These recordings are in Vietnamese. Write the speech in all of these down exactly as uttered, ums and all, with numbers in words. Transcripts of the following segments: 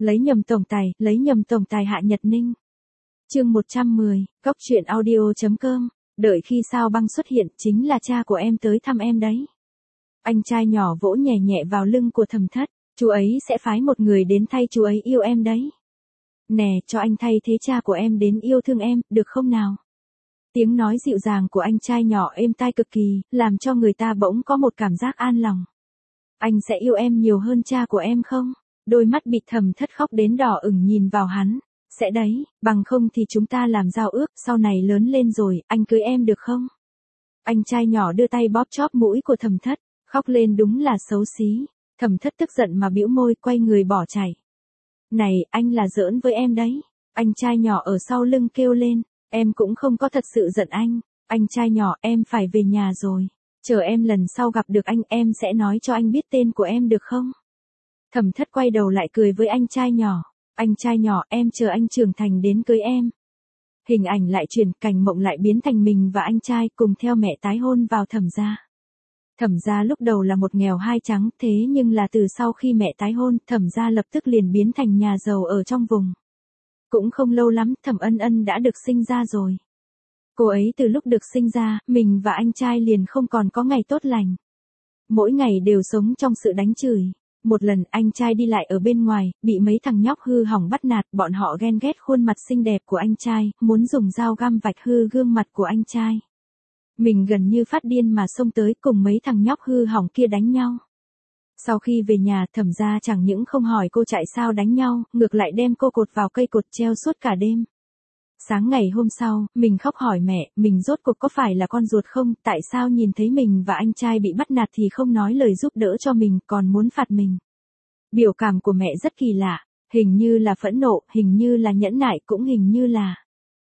Lấy nhầm tổng tài, lấy nhầm tổng tài Hạ Nhật Ninh. Chương một trăm mười, Cốc truyện audio chấm com, đợi khi Sao Băng xuất hiện, chính là cha của em tới thăm em đấy. Anh trai nhỏ vỗ nhẹ nhẹ vào lưng của Thẩm Thất, chú ấy sẽ phái một người đến thay chú ấy yêu em đấy. Nè, cho anh thay thế cha của em đến yêu thương em, được không nào? Tiếng nói dịu dàng của anh trai nhỏ êm tai cực kỳ, làm cho người ta bỗng có một cảm giác an lòng. Anh sẽ yêu em nhiều hơn cha của em không? Đôi mắt bị Thẩm Thất khóc đến đỏ ửng nhìn vào hắn. Sẽ đấy, bằng không thì chúng ta làm giao ước, sau này lớn lên rồi, anh cưới em được không? Anh trai nhỏ đưa tay bóp chóp mũi của Thẩm Thất, khóc lên đúng là xấu xí. Thẩm Thất tức giận mà bĩu môi, quay người bỏ chạy. Này, anh là giỡn với em đấy. Anh trai nhỏ ở sau lưng kêu lên, em cũng không có thật sự giận anh. Anh trai nhỏ, em phải về nhà rồi. Chờ em lần sau gặp được anh, em sẽ nói cho anh biết tên của em được không? Thẩm Thất quay đầu lại cười với anh trai nhỏ. Anh trai nhỏ, em chờ anh trưởng thành đến cưới em. Hình ảnh lại chuyển, cảnh mộng lại biến thành mình và anh trai cùng theo mẹ tái hôn vào Thẩm gia. Thẩm gia lúc đầu là một nghèo hai trắng, thế nhưng là từ sau khi mẹ tái hôn, Thẩm gia lập tức liền biến thành nhà giàu ở trong vùng. Cũng không lâu lắm, Thẩm Ân Ân đã được sinh ra rồi. Cô ấy từ lúc được sinh ra, mình và anh trai liền không còn có ngày tốt lành. Mỗi ngày đều sống trong sự đánh chửi. Một lần anh trai đi lại ở bên ngoài, bị mấy thằng nhóc hư hỏng bắt nạt, bọn họ ghen ghét khuôn mặt xinh đẹp của anh trai, muốn dùng dao găm vạch hư gương mặt của anh trai. Mình gần như phát điên mà xông tới cùng mấy thằng nhóc hư hỏng kia đánh nhau. Sau khi về nhà, Thẩm gia chẳng những không hỏi cô chạy sao đánh nhau, ngược lại đem cô cột vào cây cột treo suốt cả đêm. Sáng ngày hôm sau, mình khóc hỏi mẹ, mình rốt cuộc có phải là con ruột không, tại sao nhìn thấy mình và anh trai bị bắt nạt thì không nói lời giúp đỡ cho mình, còn muốn phạt mình. Biểu cảm của mẹ rất kỳ lạ, hình như là phẫn nộ, hình như là nhẫn nại, cũng hình như là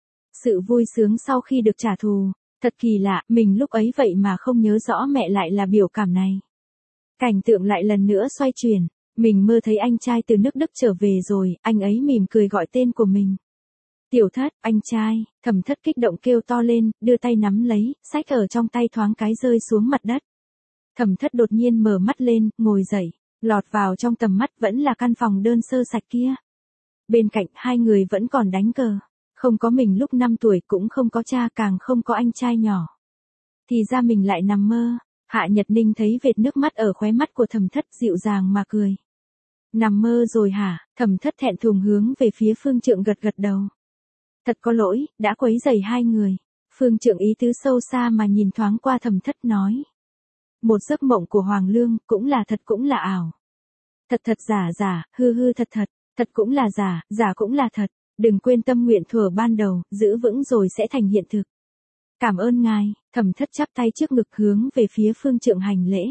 sự vui sướng sau khi được trả thù. Thật kỳ lạ, mình lúc ấy vậy mà không nhớ rõ mẹ lại là biểu cảm này. Cảnh tượng lại lần nữa xoay chuyển, mình mơ thấy anh trai từ nước Đức trở về rồi, anh ấy mỉm cười gọi tên của mình. Tiểu Thất, anh trai. Thẩm Thất kích động kêu to lên, đưa tay nắm lấy, xách ở trong tay thoáng cái rơi xuống mặt đất. Thẩm Thất đột nhiên mở mắt lên, ngồi dậy, lọt vào trong tầm mắt vẫn là căn phòng đơn sơ sạch kia. Bên cạnh hai người vẫn còn đánh cờ, không có mình lúc năm tuổi, cũng không có cha, càng không có anh trai nhỏ. Thì ra mình lại nằm mơ. Hạ Nhật Ninh thấy vệt nước mắt ở khóe mắt của Thẩm Thất, dịu dàng mà cười. Nằm mơ rồi hả? Thẩm Thất thẹn thùng hướng về phía Phương Trượng gật gật đầu. Thật có lỗi, đã quấy rầy hai người. Phương Trượng ý tứ sâu xa mà nhìn thoáng qua Thẩm Thất nói. Một giấc mộng của Hoàng Lương, cũng là thật cũng là ảo. Thật thật giả giả, hư hư thật thật, thật cũng là giả, giả cũng là thật. Đừng quên tâm nguyện thuở ban đầu, giữ vững rồi sẽ thành hiện thực. Cảm ơn ngài. Thẩm Thất chắp tay trước ngực hướng về phía Phương Trượng hành lễ.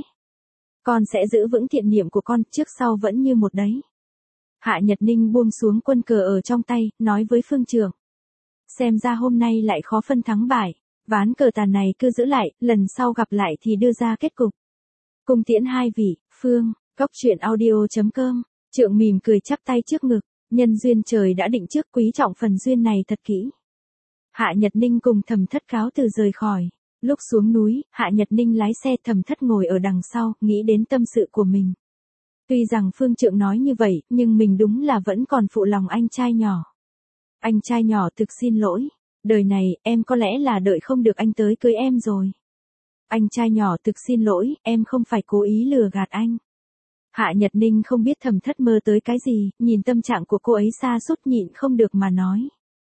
Con sẽ giữ vững thiện niệm của con, trước sau vẫn như một đấy. Hạ Nhật Ninh buông xuống quân cờ ở trong tay, nói với Phương Trượng. Xem ra hôm nay lại khó phân thắng bại, ván cờ tàn này cứ giữ lại, lần sau gặp lại thì đưa ra kết cục. Cung tiễn hai vị, Phương. Cốc truyện audio chấm com. Trượng mỉm cười chắp tay trước ngực, nhân duyên trời đã định trước, quý trọng phần duyên này thật kỹ. Hạ Nhật Ninh cùng Thẩm Thất cáo từ rời khỏi. Lúc xuống núi, Hạ Nhật Ninh lái xe, Thẩm Thất ngồi ở đằng sau, nghĩ đến tâm sự của mình. Tuy rằng Phương Trượng nói như vậy, nhưng mình đúng là vẫn còn phụ lòng anh trai nhỏ. Anh trai nhỏ thực xin lỗi. Đời này, em có lẽ là đợi không được anh tới cưới em rồi. Anh trai nhỏ thực xin lỗi, em không phải cố ý lừa gạt anh. Hạ Nhật Ninh không biết Thẩm Thất mơ tới cái gì, nhìn tâm trạng của cô ấy sa sút nhịn không được mà nói.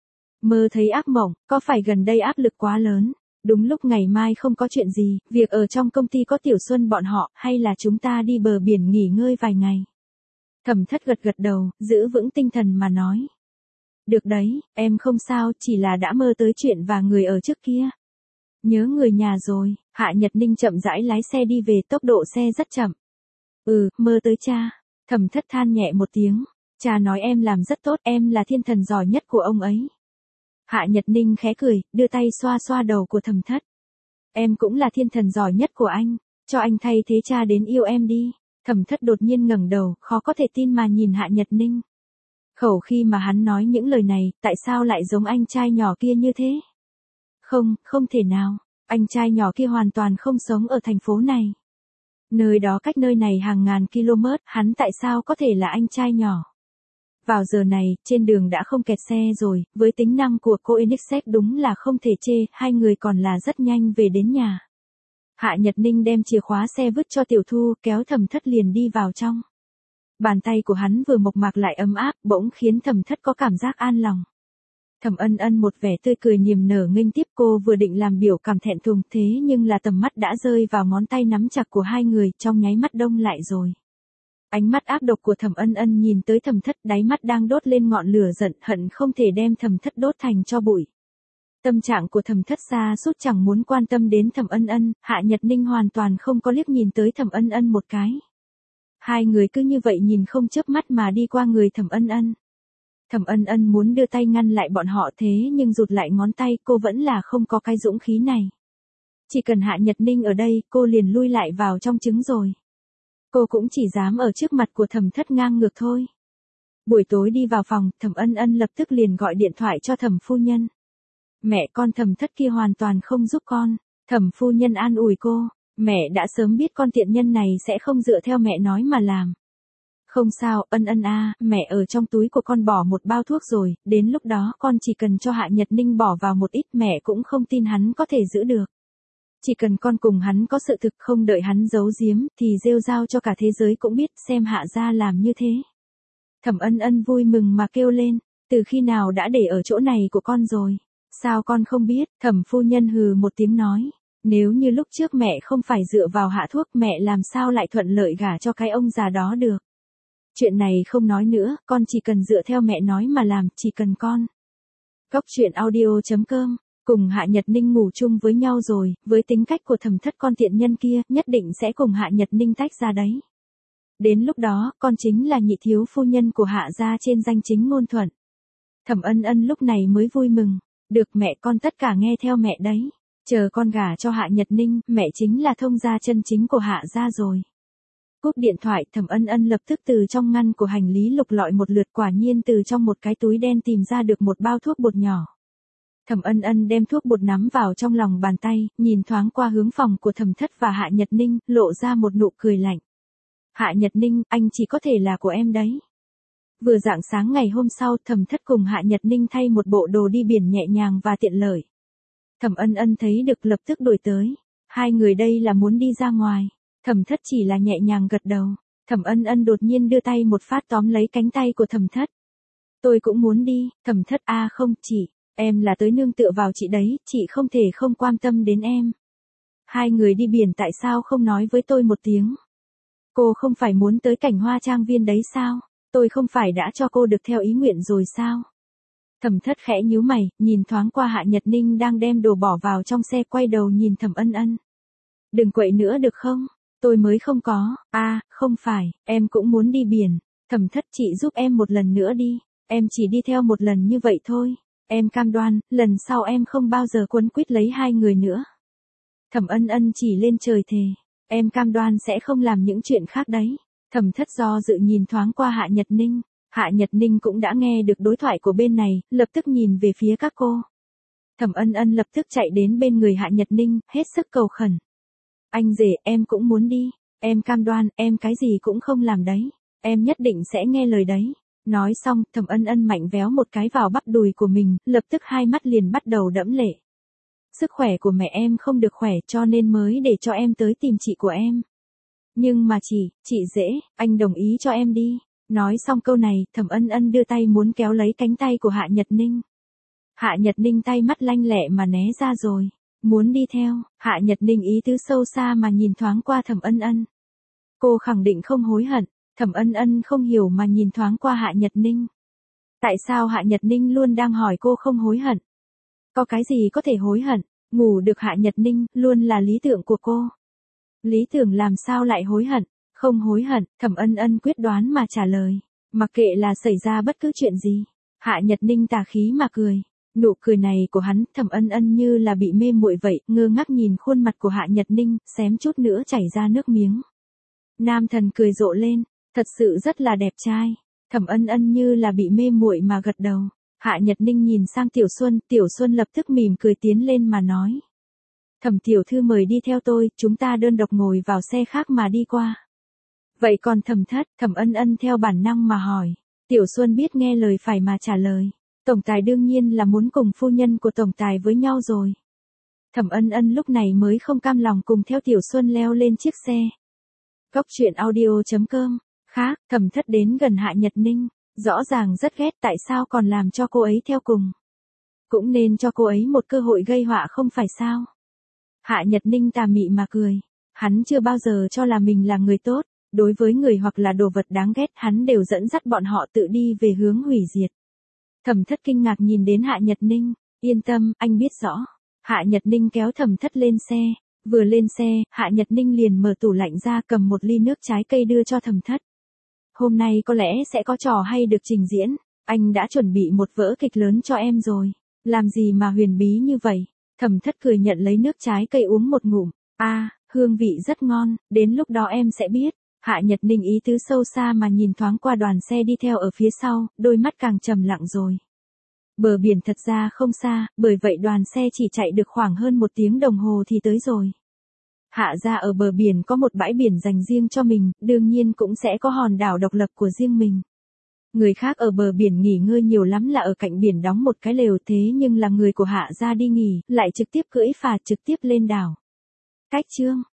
Mơ thấy ác mộng, có phải gần đây áp lực quá lớn? Đúng lúc ngày mai không có chuyện gì, việc ở trong công ty có Tiểu Xuân bọn họ, hay là chúng ta đi bờ biển nghỉ ngơi vài ngày? Thẩm Thất gật gật đầu, giữ vững tinh thần mà nói. Được đấy, em không sao, chỉ là đã mơ tới chuyện và người ở trước kia. Nhớ người nhà rồi. Hạ Nhật Ninh chậm rãi lái xe đi về, tốc độ xe rất chậm. Ừ, mơ tới cha. Thẩm Thất than nhẹ một tiếng. Cha nói em làm rất tốt, em là thiên thần giỏi nhất của ông ấy. Hạ Nhật Ninh khẽ cười, đưa tay xoa xoa đầu của Thẩm Thất. Em cũng là thiên thần giỏi nhất của anh, cho anh thay thế cha đến yêu em đi. Thẩm Thất đột nhiên ngẩng đầu, khó có thể tin mà nhìn Hạ Nhật Ninh. Khẩu khi mà hắn nói những lời này, tại sao lại giống anh trai nhỏ kia như thế? Không, không thể nào, anh trai nhỏ kia hoàn toàn không sống ở thành phố này. Nơi đó cách nơi này hàng ngàn km, hắn tại sao có thể là anh trai nhỏ? Vào giờ này, trên đường đã không kẹt xe rồi, với tính năng của cô Enixet đúng là không thể chê, hai người còn là rất nhanh về đến nhà. Hạ Nhật Ninh đem chìa khóa xe vứt cho Tiểu Thu, kéo Thẩm Thất liền đi vào trong. Bàn tay của hắn vừa mộc mạc lại ấm áp, bỗng khiến Thẩm Thất có cảm giác an lòng. Thẩm Ân Ân một vẻ tươi cười niềm nở nghênh tiếp cô, vừa định làm biểu cảm thẹn thùng, thế nhưng là tầm mắt đã rơi vào ngón tay nắm chặt của hai người, trong nháy mắt đông lại rồi. Ánh mắt ác độc của Thẩm Ân Ân nhìn tới Thẩm Thất, đáy mắt đang đốt lên ngọn lửa giận, hận không thể đem Thẩm Thất đốt thành tro bụi. Tâm trạng của Thẩm Thất sa sút chẳng muốn quan tâm đến Thẩm Ân Ân, Hạ Nhật Ninh hoàn toàn không có liếc nhìn tới Thẩm Ân Ân một cái. Hai người cứ như vậy nhìn không chớp mắt mà đi qua người Thẩm Ân Ân. Thẩm Ân Ân muốn đưa tay ngăn lại bọn họ thế nhưng rụt lại ngón tay, cô vẫn là không có cái dũng khí này. Chỉ cần Hạ Nhật Ninh ở đây, cô liền lui lại vào trong trứng rồi. Cô cũng chỉ dám ở trước mặt của Thẩm Thất ngang ngược thôi. Buổi tối đi vào phòng, Thẩm Ân Ân lập tức liền gọi điện thoại cho Thẩm phu nhân. Mẹ con Thẩm Thất kia hoàn toàn không giúp con. Thẩm phu nhân an ủi cô, mẹ đã sớm biết con tiện nhân này sẽ không dựa theo mẹ nói mà làm. Không sao, Ân Ân a, mẹ ở trong túi của con bỏ một bao thuốc rồi, đến lúc đó con chỉ cần cho Hạ Nhật Ninh bỏ vào một ít, mẹ cũng không tin hắn có thể giữ được. Chỉ cần con cùng hắn có sự thực, không đợi hắn giấu giếm, thì rêu rao cho cả thế giới cũng biết, xem Hạ gia làm như thế. Thẩm Ân Ân vui mừng mà kêu lên, từ khi nào đã để ở chỗ này của con rồi, sao con không biết? Thẩm phu nhân hừ một tiếng nói, nếu như lúc trước mẹ không phải dựa vào hạ thuốc, mẹ làm sao lại thuận lợi gả cho cái ông già đó được. Chuyện này không nói nữa, con chỉ cần dựa theo mẹ nói mà làm, chỉ cần con. Cóc truyện audio chấm com, cùng Hạ Nhật Ninh ngủ chung với nhau rồi, với tính cách của Thẩm Thất con tiện nhân kia, nhất định sẽ cùng Hạ Nhật Ninh tách ra đấy. Đến lúc đó, con chính là nhị thiếu phu nhân của Hạ gia trên danh chính ngôn thuận. Thẩm Ân Ân lúc này mới vui mừng, được mẹ con tất cả nghe theo mẹ đấy. Chờ con gả cho Hạ Nhật Ninh, mẹ chính là thông gia chân chính của Hạ gia rồi. Cúp điện thoại, Thẩm Ân Ân lập tức từ trong ngăn của hành lý lục lọi một lượt, quả nhiên từ trong một cái túi đen tìm ra được một bao thuốc bột nhỏ. Thẩm Ân Ân đem thuốc bột nắm vào trong lòng bàn tay, nhìn thoáng qua hướng phòng của Thẩm Thất và Hạ Nhật Ninh, lộ ra một nụ cười lạnh. Hạ Nhật Ninh, anh chỉ có thể là của em đấy. Vừa rạng sáng ngày hôm sau, Thẩm Thất cùng Hạ Nhật Ninh thay một bộ đồ đi biển nhẹ nhàng và tiện lợi. Thẩm Ân Ân thấy được lập tức đuổi tới. Hai người đây là muốn đi ra ngoài. Thẩm Thất chỉ là nhẹ nhàng gật đầu. Thẩm Ân Ân đột nhiên đưa tay một phát tóm lấy cánh tay của Thẩm Thất. Tôi cũng muốn đi. Thẩm Thất a à không chị, em là tới nương tựa vào chị đấy, chị không thể không quan tâm đến em. Hai người đi biển tại sao không nói với tôi một tiếng? Cô không phải muốn tới Cảnh Hoa Trang Viên đấy sao? Tôi không phải đã cho cô được theo ý nguyện rồi sao? Thẩm Thất khẽ nhíu mày, nhìn thoáng qua Hạ Nhật Ninh đang đem đồ bỏ vào trong xe, quay đầu nhìn Thẩm Ân Ân. Đừng quậy nữa được không? Tôi mới không có. A, à, không phải, em cũng muốn đi biển. Thẩm Thất, chị giúp em một lần nữa đi. Em chỉ đi theo một lần như vậy thôi. Em cam đoan, lần sau em không bao giờ quấn quýt lấy hai người nữa. Thẩm Ân Ân chỉ lên trời thề. Em cam đoan sẽ không làm những chuyện khác đấy. Thẩm Thất do dự nhìn thoáng qua Hạ Nhật Ninh. Hạ Nhật Ninh cũng đã nghe được đối thoại của bên này, lập tức nhìn về phía các cô. Thẩm Ân Ân lập tức chạy đến bên người Hạ Nhật Ninh, hết sức cầu khẩn. Anh rể, em cũng muốn đi. Em cam đoan, em cái gì cũng không làm đấy. Em nhất định sẽ nghe lời đấy. Nói xong, Thẩm Ân Ân mạnh véo một cái vào bắp đùi của mình, lập tức hai mắt liền bắt đầu đẫm lệ. Sức khỏe của mẹ em không được khỏe cho nên mới để cho em tới tìm chị của em. Nhưng mà chị, chị dễ, anh đồng ý cho em đi. Nói xong câu này, Thẩm Ân Ân đưa tay muốn kéo lấy cánh tay của Hạ Nhật Ninh. Hạ Nhật Ninh tay mắt lanh lẹ mà né ra rồi. Muốn đi theo, Hạ Nhật Ninh ý tứ sâu xa mà nhìn thoáng qua Thẩm Ân Ân. Cô khẳng định không hối hận. Thẩm Ân Ân không hiểu mà nhìn thoáng qua Hạ Nhật Ninh. Tại sao Hạ Nhật Ninh luôn đang hỏi cô không hối hận? Có cái gì có thể hối hận? Ngủ được Hạ Nhật Ninh luôn là lý tưởng của cô. Lý tưởng làm sao lại hối hận? Không hối hận, Thẩm Ân Ân quyết đoán mà trả lời. Mặc kệ là xảy ra bất cứ chuyện gì. Hạ Nhật Ninh tà khí mà cười. Nụ cười này của hắn, Thẩm Ân Ân như là bị mê muội vậy, ngơ ngác nhìn khuôn mặt của Hạ Nhật Ninh, xém chút nữa chảy ra nước miếng. Nam thần cười rộ lên, thật sự rất là đẹp trai. Thẩm Ân Ân như là bị mê muội mà gật đầu. Hạ Nhật Ninh nhìn sang Tiểu Xuân, Tiểu Xuân lập tức mỉm cười tiến lên mà nói. Thẩm tiểu thư mời đi theo tôi, chúng ta đơn độc ngồi vào xe khác mà đi qua. Vậy còn Thẩm Thất, Thẩm Ân Ân theo bản năng mà hỏi. Tiểu Xuân biết nghe lời phải mà trả lời. Tổng tài đương nhiên là muốn cùng phu nhân của tổng tài với nhau rồi. Thẩm Ân Ân lúc này mới không cam lòng cùng theo Tiểu Xuân leo lên chiếc xe. Góc truyện audio chấm com. Khác, Thẩm Thất đến gần Hạ Nhật Ninh, rõ ràng rất ghét tại sao còn làm cho cô ấy theo cùng. Cũng nên cho cô ấy một cơ hội gây họa không phải sao. Hạ Nhật Ninh tà mị mà cười. Hắn chưa bao giờ cho là mình là người tốt, đối với người hoặc là đồ vật đáng ghét hắn đều dẫn dắt bọn họ tự đi về hướng hủy diệt. Thẩm Thất kinh ngạc nhìn đến Hạ Nhật Ninh, yên tâm, anh biết rõ. Hạ Nhật Ninh kéo Thẩm Thất lên xe, vừa lên xe, Hạ Nhật Ninh liền mở tủ lạnh ra cầm một ly nước trái cây đưa cho Thẩm Thất. Hôm nay có lẽ sẽ có trò hay được trình diễn, anh đã chuẩn bị một vở kịch lớn cho em rồi, làm gì mà huyền bí như vậy. Thẩm Thất cười nhận lấy nước trái cây uống một ngụm, a, à, hương vị rất ngon, đến lúc đó em sẽ biết. Hạ Nhật Ninh ý tứ sâu xa mà nhìn thoáng qua đoàn xe đi theo ở phía sau, đôi mắt càng trầm lặng rồi. Bờ biển thật ra không xa, bởi vậy đoàn xe chỉ chạy được khoảng hơn một tiếng đồng hồ thì tới rồi. Hạ gia ở bờ biển có một bãi biển dành riêng cho mình, đương nhiên cũng sẽ có hòn đảo độc lập của riêng mình. Người khác ở bờ biển nghỉ ngơi nhiều lắm là ở cạnh biển đóng một cái lều, thế nhưng là người của Hạ gia đi nghỉ, lại trực tiếp cưỡi phà trực tiếp lên đảo. Cách chương